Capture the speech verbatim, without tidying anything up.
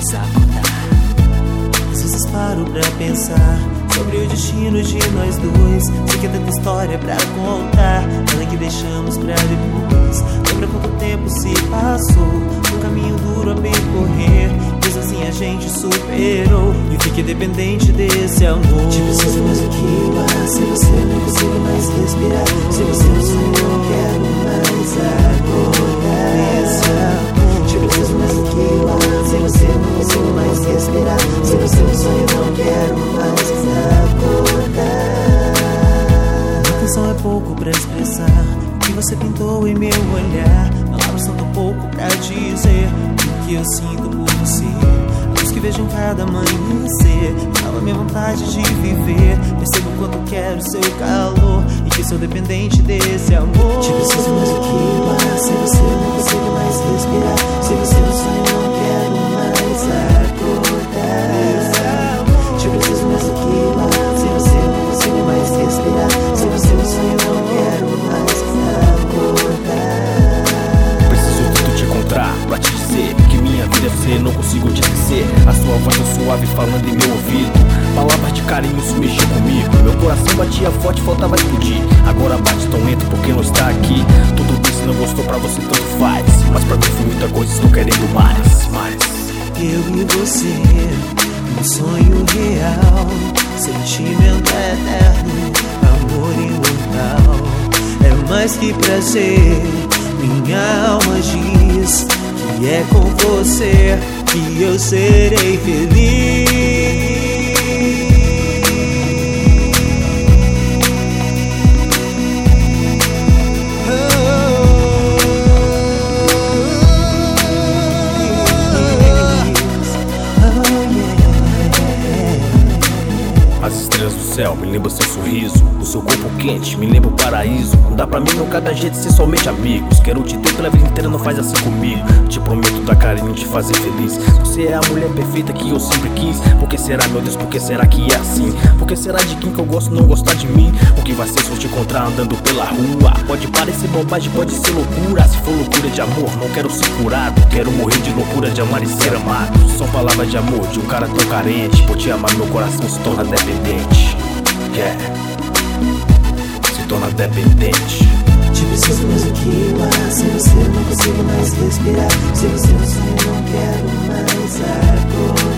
acordar. Às vezes paro pra pensar sobre o destino de nós dois. Sei que é tanta história pra contar, além que deixamos pra depois. Lembra quanto tempo se passou, um caminho duro a percorrer, mas assim a gente superou. E fiquei dependente desse amor. Te preciso mais do que eu amo. Sem você eu não consigo mais respirar. Sem você no sonho eu não quero mais acordar. Te preciso mais do que eu amo. Sem você eu não consigo mais respirar. Sem você no sonho eu não quero mais acordar. A atenção é pouco pra expressar o que você pintou em meu olhar. Palavras são tão pouco pra dizer o que eu sinto por você. A luz que vejo em cada amanhecer fala minha vontade de viver. Percebo o quanto quero seu calor e que sou dependente desse amor. Te preciso mais do que eu amo. Sem você eu não consigo mais respirar. Sem você no sonho eu não quero mais acordar. Te preciso mais do que eu amo. Sem você eu não consigo mais respirar. Sem você no sonho eu não quero mais acordar. Preciso tanto te encontrar pra te dizer que minha vida é você, não consigo te esquecer. A sua voz tão suave falando em meu ouvido, palavras de carinho, isso mexeu comigo. Meu coração batia forte, faltava explodir. Agora bate tão lento porque não está aqui. Tudo bem, se não gostou pra você tanto faz, mas pra mim foi muita coisa, estou querendo mais, mais. Eu e você, um sonho real, sentimento eterno, amor imortal. É mais que prazer, minha alma diz que é com você que eu serei feliz. As estrelas do céu me lembram seu sorriso, o seu corpo quente me lembra o paraíso. Não dá pra mim não cada jeito ser somente amigos. Quero te ter pela vida inteira, não faz assim comigo. Te prometo dar carinho e te fazer feliz. Você é a mulher perfeita que eu sempre quis. Por que será, meu Deus, por que será que é assim? Por que será de quem que eu gosto não gostar de mim? O que vai ser se eu te encontrar andando pela rua? Pode parecer bobagem, pode ser loucura. Se for loucura de amor, não quero ser curado. Quero morrer de loucura de amar e ser amado. São palavras de amor de um cara tão carente. Por te amar meu coração se torna dependente. Yeah. Se torna dependente. Te preciso mais do que eu amo. Sem você eu não consigo mais respirar. Sem você no sonho eu não quero mais acordar.